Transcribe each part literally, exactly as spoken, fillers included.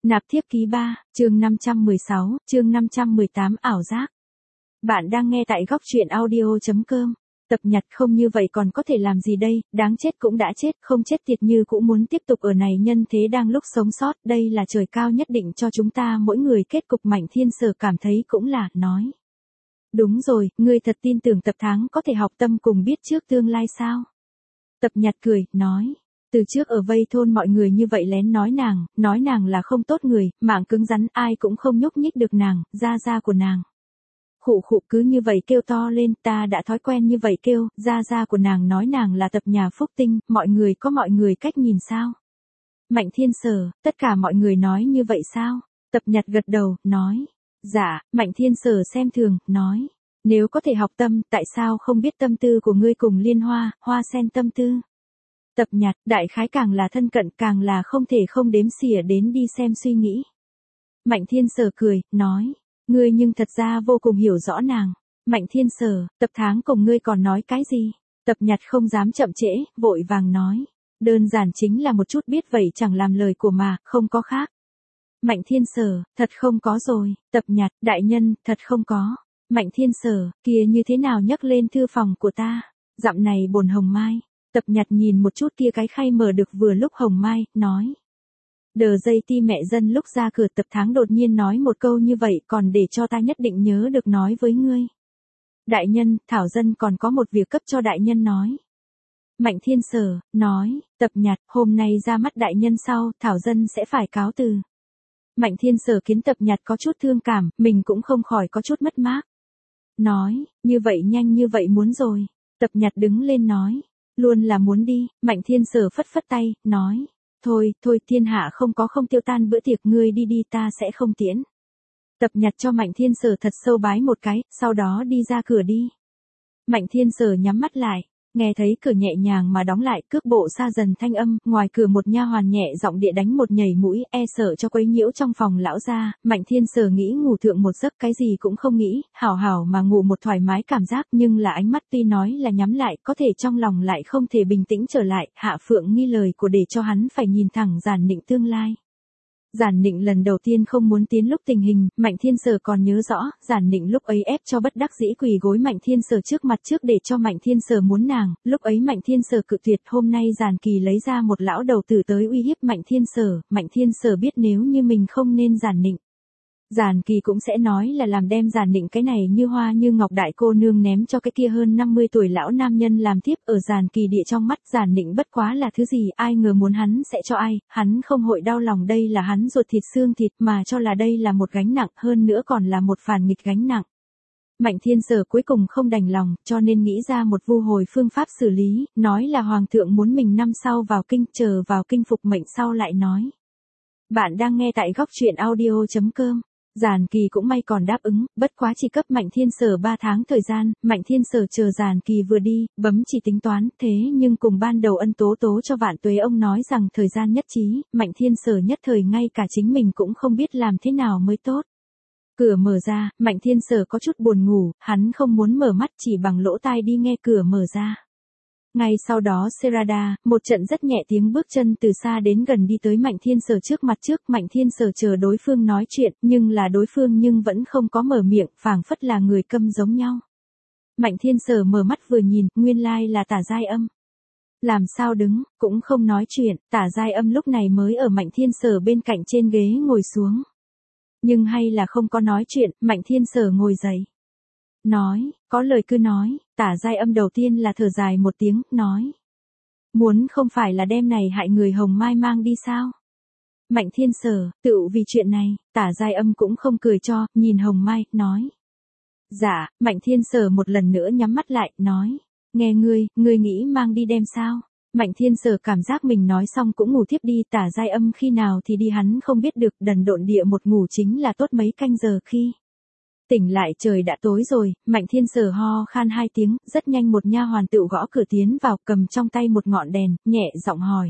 Nạp thiếp ký ba, chương năm trăm mười sáu, chương năm trăm mười tám ảo giác. Bạn đang nghe tại góc truyện audio chấm com. Tập nhặt không như vậy còn có thể làm gì đây, đáng chết cũng đã chết, không chết tiệt như cũng muốn tiếp tục ở này nhân thế đang lúc sống sót, đây là trời cao nhất định cho chúng ta mỗi người kết cục. Mạnh Thiên Sở cảm thấy cũng là, nói. Đúng rồi, ngươi thật tin tưởng Tập Tháng có thể học tâm cùng biết trước tương lai sao? Tập nhặt cười, nói. Từ trước ở vây thôn mọi người như vậy lén nói nàng, nói nàng là không tốt người, mạng cứng rắn ai cũng không nhúc nhích được nàng, gia gia của nàng. Khụ khụ cứ như vậy kêu to lên, ta đã thói quen như vậy kêu, gia gia của nàng nói nàng là Tập nhà phúc tinh, mọi người có mọi người cách nhìn sao? Mạnh Thiên Sở, tất cả mọi người nói như vậy sao? Tập nhặt gật đầu, nói. Dạ, Mạnh Thiên Sở xem thường, nói. Nếu có thể học tâm, tại sao không biết tâm tư của ngươi cùng Liên Hoa, Hoa Sen tâm tư? Tập nhặt, đại khái càng là thân cận càng là không thể không đếm xỉa đến đi xem suy nghĩ. Mạnh Thiên Sở cười, nói, ngươi nhưng thật ra vô cùng hiểu rõ nàng. Mạnh Thiên Sở, Tập Tháng cùng ngươi còn nói cái gì? Tập nhặt không dám chậm trễ, vội vàng nói, đơn giản chính là một chút biết vậy chẳng làm lời của mà, không có khác. Mạnh Thiên Sở, thật không có rồi. Tập nhặt, đại nhân, thật không có. Mạnh Thiên Sở, kia như thế nào nhắc lên thư phòng của ta? Dặm này bồn hồng mai. Tập nhặt nhìn một chút kia cái khay mở được vừa lúc hồng mai, nói. Đờ dây ti mẹ dân lúc ra cửa. Tập Tháng đột nhiên nói một câu như vậy còn để cho ta nhất định nhớ được nói với ngươi. Đại nhân, Thảo dân còn có một việc cấp cho đại nhân nói. Mạnh Thiên Sở, nói, Tập nhặt, hôm nay ra mắt đại nhân sau, Thảo dân sẽ phải cáo từ. Mạnh Thiên Sở kiến Tập nhặt có chút thương cảm, mình cũng không khỏi có chút mất mát. Nói, như vậy nhanh như vậy muốn rồi. Tập nhặt đứng lên nói. Luôn là muốn đi. Mạnh Thiên Sở phất phất tay, nói. Thôi, thôi thiên hạ không có không tiêu tan bữa tiệc, ngươi đi đi ta sẽ không tiễn. Tập nhặt cho Mạnh Thiên Sở thật sâu bái một cái, sau đó đi ra cửa đi. Mạnh Thiên Sở nhắm mắt lại, nghe thấy cửa nhẹ nhàng mà đóng lại, cước bộ xa dần thanh âm, ngoài cửa một nha hoàn nhẹ giọng địa đánh một nhảy mũi, e sợ cho quấy nhiễu trong phòng lão gia. Mạnh Thiên Sở nghĩ ngủ thượng một giấc, cái gì cũng không nghĩ, hảo hảo mà ngủ một thoải mái cảm giác, nhưng là ánh mắt tuy nói là nhắm lại, có thể trong lòng lại không thể bình tĩnh trở lại. Hạ Phượng nghi lời của để cho hắn phải nhìn thẳng Giản Nịnh tương lai. Giản Nịnh lần đầu tiên không muốn tiến lúc tình hình, Mạnh Thiên Sở còn nhớ rõ, Giản Nịnh lúc ấy ép cho bất đắc dĩ quỳ gối Mạnh Thiên Sở trước mặt trước để cho Mạnh Thiên Sở muốn nàng, lúc ấy Mạnh Thiên Sở cự tuyệt. Hôm nay Giản Kỳ lấy ra một lão đầu tử tới uy hiếp Mạnh Thiên Sở, Mạnh Thiên Sở biết nếu như mình không nên Giản Nịnh, Giản Kỳ cũng sẽ nói là làm đem Giản Nịnh cái này như hoa như ngọc đại cô nương ném cho cái kia hơn năm mươi tuổi lão nam nhân làm thiếp. Ở Giản Kỳ địa trong mắt Giản Nịnh bất quá là thứ gì, ai ngờ muốn hắn sẽ cho ai, hắn không hội đau lòng đây là hắn ruột thịt xương thịt mà cho là đây là một gánh nặng, hơn nữa còn là một phản nghịch gánh nặng. Mạnh Thiên Sở cuối cùng không đành lòng, cho nên nghĩ ra một vu hồi phương pháp xử lý, nói là hoàng thượng muốn mình năm sau vào kinh, chờ vào kinh phục mệnh sau lại nói. Bạn đang nghe tại góc truyện audio chấm com. Giản Kỳ cũng may còn đáp ứng, bất quá chỉ cấp Mạnh Thiên Sở ba tháng thời gian. Mạnh Thiên Sở chờ Giản Kỳ vừa đi, bấm chỉ tính toán, thế nhưng cùng ban đầu Ân Tố Tố cho Vạn Tuế ông nói rằng thời gian nhất trí, Mạnh Thiên Sở nhất thời ngay cả chính mình cũng không biết làm thế nào mới tốt. Cửa mở ra, Mạnh Thiên Sở có chút buồn ngủ, hắn không muốn mở mắt, chỉ bằng lỗ tai đi nghe cửa mở ra. Ngay sau đó Serada, một trận rất nhẹ tiếng bước chân từ xa đến gần đi tới Mạnh Thiên Sở trước mặt trước. Mạnh Thiên Sở chờ đối phương nói chuyện, nhưng là đối phương nhưng vẫn không có mở miệng, phảng phất là người câm giống nhau. Mạnh Thiên Sở mở mắt vừa nhìn, nguyên lai là Tả Giai Âm. Làm sao đứng, cũng không nói chuyện, Tả Giai Âm lúc này mới ở Mạnh Thiên Sở bên cạnh trên ghế ngồi xuống. Nhưng hay là không có nói chuyện, Mạnh Thiên Sở ngồi dậy. Nói, có lời cứ nói. Tả Giai Âm đầu tiên là thở dài một tiếng, nói. Muốn không phải là đêm này hại người Hồng Mai mang đi sao? Mạnh Thiên Sở, tựu vì chuyện này, Tả Giai Âm cũng không cười cho, nhìn Hồng Mai, nói. Dạ, Mạnh Thiên Sở một lần nữa nhắm mắt lại, nói. Nghe ngươi, ngươi nghĩ mang đi đem sao? Mạnh Thiên Sở cảm giác mình nói xong cũng ngủ thiếp đi. Tả Giai Âm khi nào thì đi hắn không biết được, đần độn địa một ngủ chính là tốt mấy canh giờ khi. Tỉnh lại trời đã tối rồi, Mạnh Thiên Sở ho khan hai tiếng, rất nhanh một nha hoàn tựu gõ cửa tiến vào, cầm trong tay một ngọn đèn, nhẹ giọng hỏi.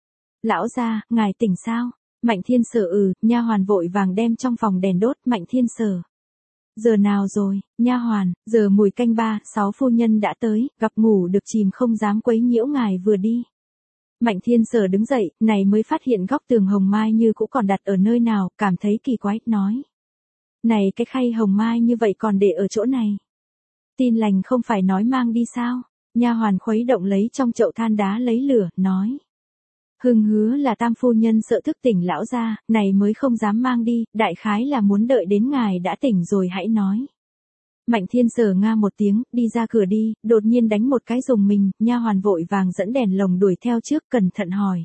Lão gia, ngài tỉnh sao? Mạnh Thiên Sở ừ, nha hoàn vội vàng đem trong phòng đèn đốt. Mạnh Thiên Sở. Giờ nào rồi, nha hoàn, giờ mùi canh ba, sáu phu nhân đã tới, gặp ngủ được chìm không dám quấy nhiễu ngài vừa đi. Mạnh Thiên Sở đứng dậy, này mới phát hiện góc tường hồng mai như cũ còn đặt ở nơi nào, cảm thấy kỳ quái, nói. Này cái khay hồng mai như vậy còn để ở chỗ này. Tin lành không phải nói mang đi sao? Nha hoàn khuấy động lấy trong chậu than đá lấy lửa, nói. Hưng hứa là tam phu nhân sợ thức tỉnh lão gia, này mới không dám mang đi, đại khái là muốn đợi đến ngài đã tỉnh rồi hãy nói. Mạnh Thiên Sở nga một tiếng, đi ra cửa đi, đột nhiên đánh một cái rùng mình, nha hoàn vội vàng dẫn đèn lồng đuổi theo trước, cẩn thận hỏi.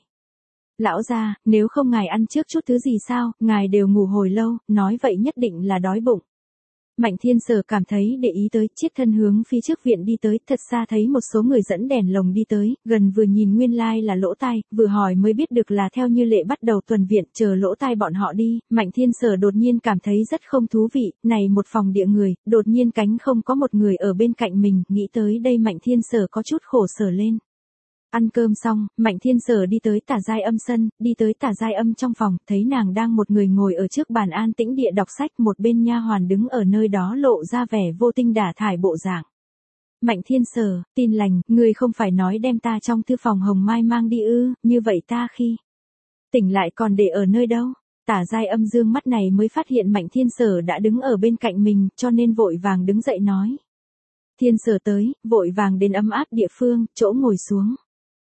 Lão gia, nếu không ngài ăn trước chút thứ gì sao, ngài đều ngủ hồi lâu, nói vậy nhất định là đói bụng. Mạnh Thiên Sở cảm thấy để ý tới, chiết thân hướng phía trước viện đi tới, thật xa thấy một số người dẫn đèn lồng đi tới, gần vừa nhìn nguyên lai like là Lỗ Tai, vừa hỏi mới biết được là theo như lệ bắt đầu tuần viện, chờ Lỗ Tai bọn họ đi, Mạnh Thiên Sở đột nhiên cảm thấy rất không thú vị, này một phòng địa người, đột nhiên cánh không có một người ở bên cạnh mình, nghĩ tới đây Mạnh Thiên Sở có chút khổ sở lên. Ăn cơm xong, Mạnh Thiên Sở đi tới Tả Giai Âm sân, đi tới Tả Giai Âm trong phòng, thấy nàng đang một người ngồi ở trước bàn an tĩnh địa đọc sách, một bên nha hoàn đứng ở nơi đó lộ ra vẻ vô tinh đả thải bộ dạng. Mạnh Thiên Sở, tin lành, ngươi không phải nói đem ta trong thư phòng hồng mai mang đi ư, như vậy ta khi tỉnh lại còn để ở nơi đâu? Tả Giai Âm dương mắt này mới phát hiện Mạnh Thiên Sở đã đứng ở bên cạnh mình, cho nên vội vàng đứng dậy nói. Thiên Sở tới, vội vàng đến ấm áp địa phương, chỗ ngồi xuống.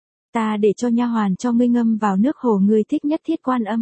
Ta để cho nha hoàn cho ngươi ngâm vào nước hồ ngươi thích nhất Thiết Quan Âm.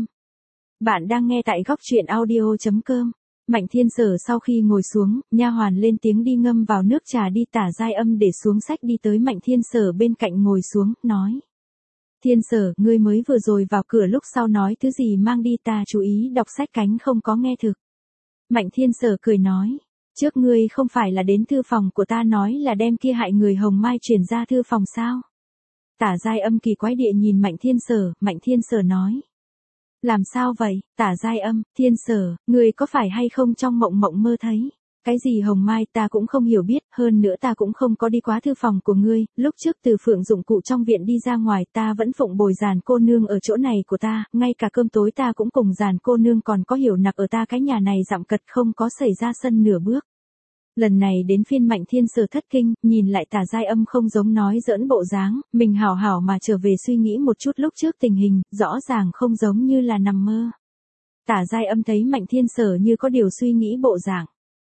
Bạn đang nghe tại góc truyện audio chấm com. Mạnh Thiên Sở sau khi ngồi xuống, nha hoàn lên tiếng đi ngâm vào nước trà đi. Tả Giai Âm để xuống sách đi tới Mạnh Thiên Sở bên cạnh ngồi xuống, nói. Thiên Sở, ngươi mới vừa rồi vào cửa lúc sau nói thứ gì mang đi ta chú ý đọc sách cánh không có nghe thực. Mạnh Thiên Sở cười nói. Trước ngươi không phải là đến thư phòng của ta nói là đem kia hại người hồng mai chuyển ra thư phòng sao? Tả Giai Âm kỳ quái địa nhìn Mạnh Thiên Sở, Mạnh Thiên Sở nói. Làm sao vậy, Tả Giai Âm, Thiên Sở, ngươi có phải hay không trong mộng mộng mơ thấy? Cái gì hồng mai ta cũng không hiểu biết, hơn nữa ta cũng không có đi quá thư phòng của ngươi, lúc trước từ Phượng dụng cụ trong viện đi ra ngoài ta vẫn phụng bồi Giàn cô nương ở chỗ này của ta, ngay cả cơm tối ta cũng cùng Giàn cô nương còn có hiểu nặc ở ta cái nhà này dặm cật không có xảy ra sân nửa bước. Lần này đến phiên Mạnh Thiên Sở thất kinh, nhìn lại Tả Giai Âm không giống nói giỡn bộ dáng, mình hảo hảo mà trở về suy nghĩ một chút lúc trước tình hình, rõ ràng không giống như là nằm mơ. Tả Giai Âm thấy Mạnh Thiên Sở như có điều suy nghĩ bộ dạng.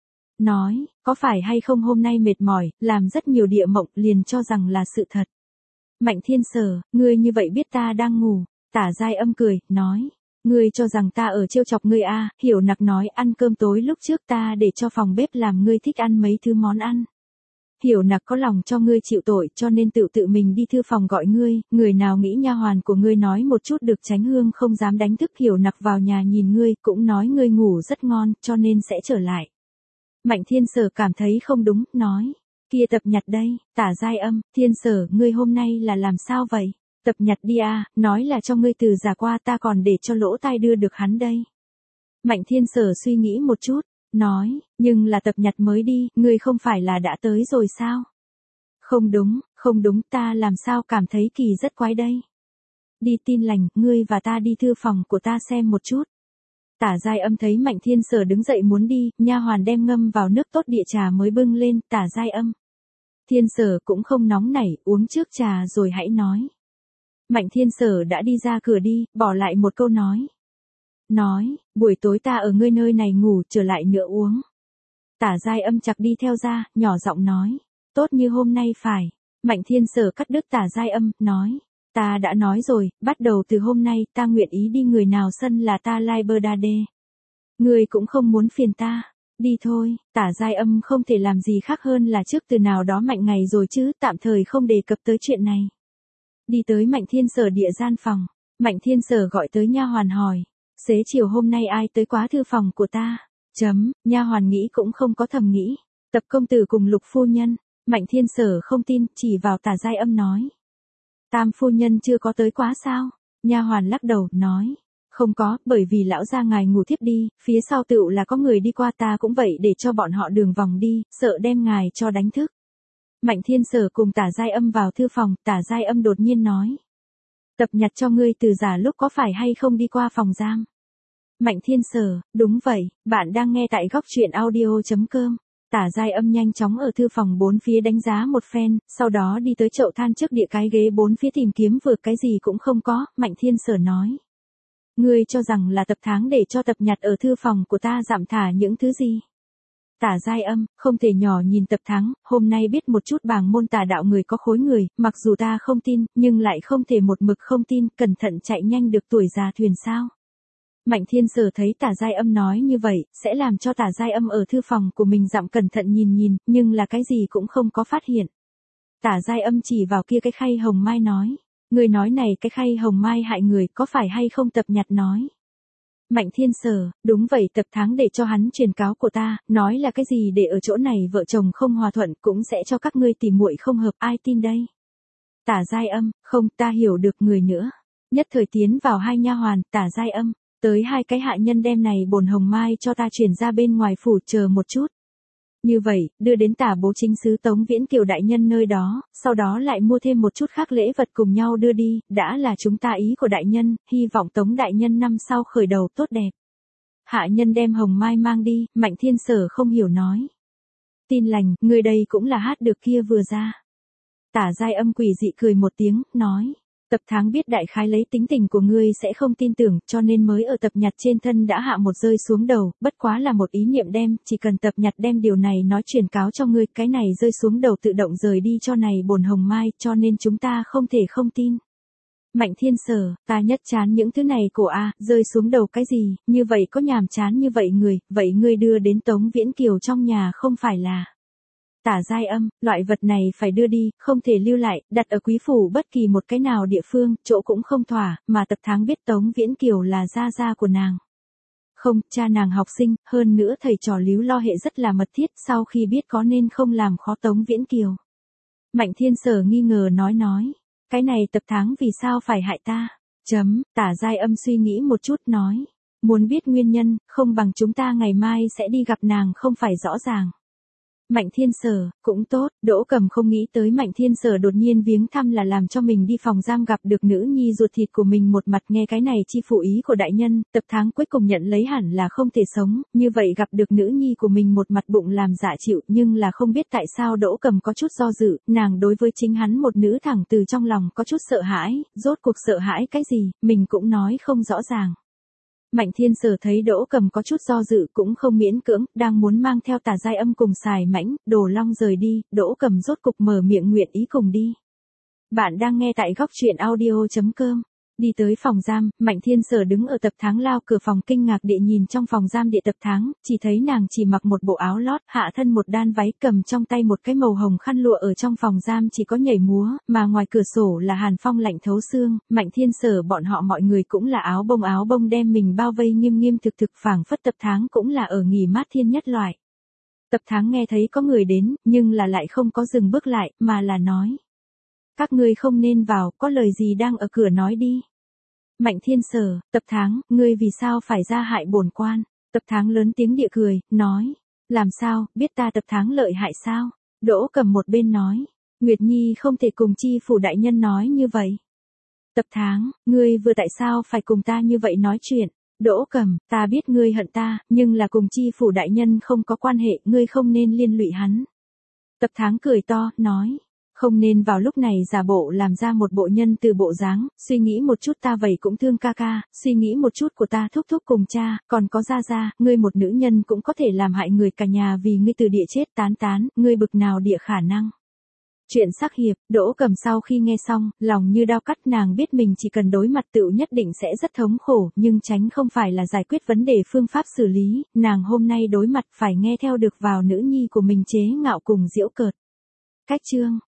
Nói, có phải hay không hôm nay mệt mỏi, làm rất nhiều địa mộng liền cho rằng là sự thật. Mạnh Thiên Sở, ngươi như vậy biết ta đang ngủ. Tả Giai Âm cười, nói. Ngươi cho rằng ta ở trêu chọc ngươi a? À, Hiểu Nặc nói ăn cơm tối lúc trước ta để cho phòng bếp làm ngươi thích ăn mấy thứ món ăn. Hiểu Nặc có lòng cho ngươi chịu tội cho nên tự tự mình đi thư phòng gọi ngươi, người nào nghĩ nha hoàn của ngươi nói một chút được Tránh Hương không dám đánh thức Hiểu Nặc vào nhà nhìn ngươi, cũng nói ngươi ngủ rất ngon, cho nên sẽ trở lại. Mạnh Thiên Sở cảm thấy không đúng, nói, kia Tập Nhặt đây. Tả Giai Âm, Thiên Sở, ngươi hôm nay là làm sao vậy? Tập Nhặt đi à, nói là cho ngươi từ già qua ta còn để cho Lỗ Tai đưa được hắn đây. Mạnh Thiên Sở suy nghĩ một chút, nói, nhưng là Tập Nhặt mới đi, ngươi không phải là đã tới rồi sao? Không đúng, không đúng, ta làm sao cảm thấy kỳ rất quái đây. Đi tin lành, ngươi và ta đi thư phòng của ta xem một chút. Tả Giai Âm thấy Mạnh Thiên Sở đứng dậy muốn đi, nha hoàn đem ngâm vào nước tốt địa trà mới bưng lên. Tả Giai Âm, Thiên Sở cũng không nóng nảy, uống trước trà rồi hãy nói. Mạnh Thiên Sở đã đi ra cửa đi, bỏ lại một câu nói. Nói, buổi tối ta ở ngươi nơi này ngủ, trở lại nữa uống. Tả Giai Âm chặt đi theo ra, nhỏ giọng nói. Tốt như hôm nay phải. Mạnh Thiên Sở cắt đứt Tả Giai Âm, nói. Ta đã nói rồi, bắt đầu từ hôm nay ta nguyện ý đi người nào sân là ta lai bơ đa đê. Ngươi cũng không muốn phiền ta. Đi thôi. Tả Giai Âm không thể làm gì khác hơn là trước từ nào đó mạnh ngày rồi chứ, tạm thời không đề cập tới chuyện này. Đi tới Mạnh Thiên Sở địa gian phòng, Mạnh Thiên Sở gọi tới nha hoàn hỏi, xế chiều hôm nay ai tới quá thư phòng của ta? Chấm, nha hoàn nghĩ cũng không có thầm nghĩ, Tập công tử cùng Lục phu nhân. Mạnh Thiên Sở không tin, chỉ vào Tả Giai Âm nói. Tam phu nhân chưa có tới quá sao? Nha hoàn lắc đầu, nói, không có, bởi vì lão gia ngài ngủ thiếp đi, phía sau tựu là có người đi qua ta cũng vậy để cho bọn họ đường vòng đi, sợ đem ngài cho đánh thức. Mạnh Thiên Sở cùng Tả Giai Âm vào thư phòng, Tả Giai Âm đột nhiên nói. Tập Nhặt cho ngươi từ giả lúc có phải hay không đi qua phòng giam? Mạnh Thiên Sở, đúng vậy, bạn đang nghe tại góc truyện audio chấm com. Tả Giai Âm nhanh chóng ở thư phòng bốn phía đánh giá một phen, sau đó đi tới chậu than trước địa cái ghế bốn phía tìm kiếm vừa cái gì cũng không có, Mạnh Thiên Sở nói. Ngươi cho rằng là Tập Tháng để cho Tập Nhặt ở thư phòng của ta giảm thả những thứ gì? Tả Giai Âm, không thể nhỏ nhìn Tập Tháng, hôm nay biết một chút bàng môn tà đạo người có khối người, mặc dù ta không tin, nhưng lại không thể một mực không tin, cẩn thận chạy nhanh được tuổi già thuyền sao. Mạnh Thiên Sở thấy Tả Giai Âm nói như vậy, sẽ làm cho Tả Giai Âm ở thư phòng của mình dặm cẩn thận nhìn nhìn, nhưng là cái gì cũng không có phát hiện. Tả Giai Âm chỉ vào kia cái khay hồng mai nói, người nói này cái khay hồng mai hại người có phải hay không Tập Nhặt nói. Mạnh Thiên Sở, đúng vậy Tập Tháng để cho hắn truyền cáo của ta, nói là cái gì để ở chỗ này vợ chồng không hòa thuận cũng sẽ cho các ngươi tìm muội không hợp, ai tin đây. Tả Giai Âm, không ta hiểu được người nữa. Nhất thời tiến vào hai nha hoàn, Tả Giai Âm, tới hai cái hạ nhân đem này bồn hồng mai cho ta chuyển ra bên ngoài phủ chờ một chút. Như vậy, đưa đến Tả Bố Chính sứ Tống Viễn Kiều đại nhân nơi đó, sau đó lại mua thêm một chút khác lễ vật cùng nhau đưa đi, đã là chúng ta ý của đại nhân, hy vọng Tống đại nhân năm sau khởi đầu tốt đẹp. Hạ nhân đem hồng mai mang đi, Mạnh Thiên Sở không hiểu nói. Tin lành, người đây cũng là hát được kia vừa ra. Tả Giai Âm quỷ dị cười một tiếng, nói. Tập Tháng biết đại khái lấy tính tình của ngươi sẽ không tin tưởng, cho nên mới ở Tập Nhặt trên thân đã hạ một rơi xuống đầu, bất quá là một ý niệm đem, chỉ cần Tập Nhặt đem điều này nói truyền cáo cho ngươi, cái này rơi xuống đầu tự động rời đi cho này bồn hồng mai, cho nên chúng ta không thể không tin. Mạnh Thiên Sở, ta nhất chán những thứ này cổ a, rơi xuống đầu cái gì, như vậy có nhàm chán như vậy người, vậy ngươi đưa đến Tống Viễn Kiều trong nhà không phải là. Tả Giai Âm, loại vật này phải đưa đi, không thể lưu lại, đặt ở quý phủ bất kỳ một cái nào địa phương, chỗ cũng không thỏa, mà Tập Tháng biết Tống Viễn Kiều là gia gia của nàng. Không, cha nàng học sinh, hơn nữa thầy trò Líu Lo hệ rất là mật thiết, sau khi biết có nên không làm khó Tống Viễn Kiều. Mạnh Thiên Sở nghi ngờ nói nói, cái này Tập Tháng vì sao phải hại ta? Chấm, Tả Giai Âm suy nghĩ một chút nói, muốn biết nguyên nhân, không bằng chúng ta ngày mai sẽ đi gặp nàng không phải rõ ràng. Mạnh Thiên Sở, cũng tốt, Đỗ Cầm không nghĩ tới Mạnh Thiên Sở đột nhiên viếng thăm là làm cho mình đi phòng giam gặp được nữ nhi ruột thịt của mình một mặt nghe cái này chi phụ ý của đại nhân, Tập Tháng cuối cùng nhận lấy hẳn là không thể sống, như vậy gặp được nữ nhi của mình một mặt bụng làm dạ chịu nhưng là không biết tại sao Đỗ Cầm có chút do dự, nàng đối với chính hắn một nữ thẳng từ trong lòng có chút sợ hãi, rốt cuộc sợ hãi cái gì, mình cũng nói không rõ ràng. Mạnh Thiên Sở thấy Đỗ Cầm có chút do dự cũng không miễn cưỡng, đang muốn mang theo Tả Giai Âm cùng Xài Mãnh, Đồ Long rời đi, Đỗ Cầm rốt cục mở miệng nguyện ý cùng đi. Bạn đang nghe tại góc truyện audio chấm com. Đi tới phòng giam, Mạnh Thiên Sở đứng ở Tập Tháng lao cửa phòng kinh ngạc địa nhìn trong phòng giam địa Tập Tháng, chỉ thấy nàng chỉ mặc một bộ áo lót, hạ thân một đan váy cầm trong tay một cái màu hồng khăn lụa ở trong phòng giam chỉ có nhảy múa, mà ngoài cửa sổ là hàn phong lạnh thấu xương, Mạnh Thiên Sở bọn họ mọi người cũng là áo bông áo bông đem mình bao vây nghiêm nghiêm thực thực phảng phất Tập Tháng cũng là ở nghỉ mát thiên nhất loại. Tập Tháng nghe thấy có người đến, nhưng là lại không có dừng bước lại, mà là nói. Các ngươi không nên vào, có lời gì đang ở cửa nói đi. Mạnh Thiên Sở, Tập Tháng, ngươi vì sao phải ra hại bổn quan? Tập Tháng lớn tiếng địa cười, nói. Làm sao, biết ta Tập Tháng lợi hại sao? Đỗ Cầm một bên nói. Nguyệt Nhi không thể cùng chi phủ đại nhân nói như vậy. Tập Tháng, ngươi vừa tại sao phải cùng ta như vậy nói chuyện? Đỗ Cầm, ta biết ngươi hận ta, nhưng là cùng chi phủ đại nhân không có quan hệ, ngươi không nên liên lụy hắn. Tập Tháng cười to, nói. Không nên vào lúc này giả bộ làm ra một bộ nhân từ bộ dáng, suy nghĩ một chút ta vậy cũng thương ca ca, suy nghĩ một chút của ta thúc thúc cùng cha, còn có gia gia, ngươi một nữ nhân cũng có thể làm hại người cả nhà vì ngươi từ địa chết tán tán, ngươi bực nào địa khả năng. Chuyện sắc hiệp, Đỗ Cầm sau khi nghe xong, lòng như đao cắt, nàng biết mình chỉ cần đối mặt tựu nhất định sẽ rất thống khổ, nhưng tránh không phải là giải quyết vấn đề phương pháp xử lý, nàng hôm nay đối mặt phải nghe theo được vào nữ nhi của mình chế ngạo cùng giễu cợt. Cách chương